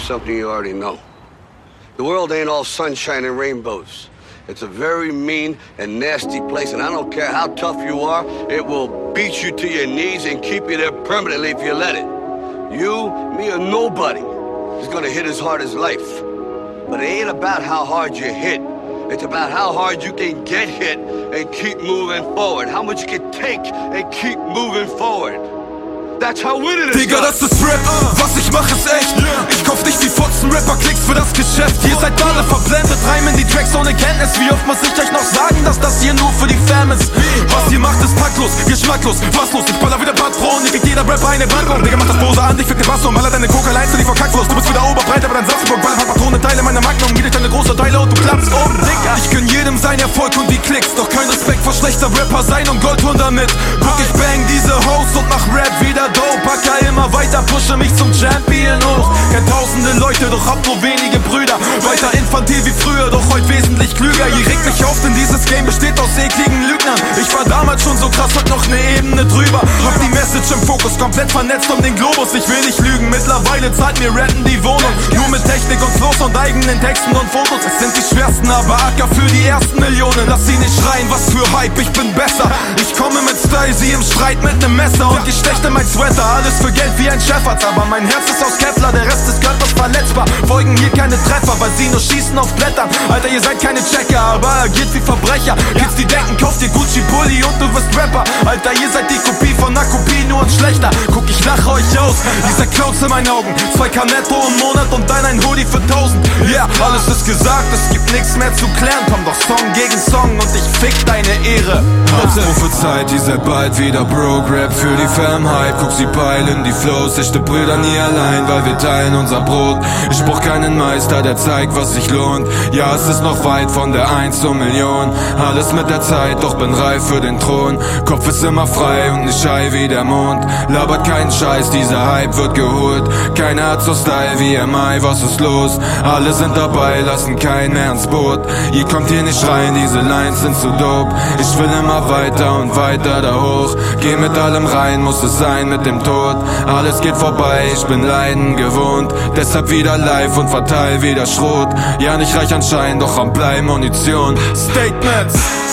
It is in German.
something you already know. The world ain't all sunshine and rainbows. It's a very mean and nasty place, and I don't care how tough you are, it will beat you to your knees and keep you there permanently if you let it. You, me, or nobody is gonna hit as hard as life. But it ain't about how hard you hit. It's about how hard you can get hit and keep moving forward. How much you can take and keep moving forward. That's how winning is. Digga, das ist Rap, was ich mach ist echt. Ich kauf nicht wie Fotzen Rapper Klicks für das Geschäft. Ihr seid alle verblendet, reimen die Tracks ohne Kenntnis. Wie oft muss ich euch noch sagen, dass das hier nur für die Fam ist? Was ihr macht ist taktlos, geschmacklos, was los? Ich baller wieder Patronen, ich krieg jeder Rapper eine Brandung. Digga, mach das Pose an, ich fick den Bass um, baller deine Coke allein zu die verkacklos. Du bist wieder oberbreit, aber dein Saftburg, baller Patronen, Teile meiner Magnum. Jede deine große Teile und du klappst um, Digga. Ich gönn jedem sein Erfolg und die Klicks, doch kein Respekt vor schlechter Rapper sein und Goldhund damit. Guck, ich bang diese Host und mach Rap wieder dope. Packer immer weiter, pushe mich zum Champion hoch. Kenn tausende Leute, doch hab nur wenige Brüder. Weiter infantil wie früher, doch heute wesentlich klüger. Ihr regt mich auf, denn dieses Game besteht aus ekligen Lügnern. Ich war damals schon so krass, heute noch eine Ebene drüber. Hab die Message im Fokus, komplett vernetzt um den Globus. Ich will nicht lügen, mittlerweile zahlt mir Rappen die Wohnung. Nur mit Technik und Flows und eigenen Texten und Fotos. Es sind die schwersten, aber Acker für die ersten Millionen. Lass sie nicht schreien, was für Hype, ich bin besser. Ich komme mit Style, sie im Streit mit nem Messer. Und ich stechte mein Sweater, alles für Geld wie ein Chefarzt. Aber mein Herz ist aus Kevlar, der Rest des Körpers verletzbar. Folgen hier keine Treffer, weil sie nur schießen auf Blättern. Alter, ihr seid keine Checker, aber agiert wie Verbrecher. Kids, die denken, kauft dir Gucci Pulli und du wirst Rapper. Alter, ihr seid die Kopie von einer Kopie, nur und schlechter. Guck, ich lache euch aus, dieser Clowns in meinen Augen. 2K netto im Monat und dann ein Hoodie für 1000. Ja, alles ist gesagt, es gibt nichts mehr zu klären. Komm doch Song gegen Song und ich fick deine Ehre. Prophezeit, ihr seid bald wieder broke. Rap für die Fam-Hype, guck sie peilen die Flows. Echte Brüder nie allein, weil wir teilen unser Brot. Ich brauch keinen Meister, der zeigt, was sich lohnt. Ja, es ist noch weit von der 1 zur Million. Alles mit der Zeit, doch bin reif für den Thron. Kopf ist immer frei und nicht schei wie der Mond. Labert keinen Scheiß, dieser Hype wird geholt. Keiner hat so Style wie MI, was ist los? Alle sind dabei, lassen keinen mehr ins Boot. Ihr kommt hier nicht rein, diese Lines sind zu dope. Ich will immer weiter und weiter da hoch. Geh mit allem rein, muss es sein mit dem Tod. Alles geht vorbei, ich bin Leiden gewohnt. Deshalb wieder live und verteil wieder Schrot. Ja, nicht reich an Schein, doch am Blei Munition. Statements.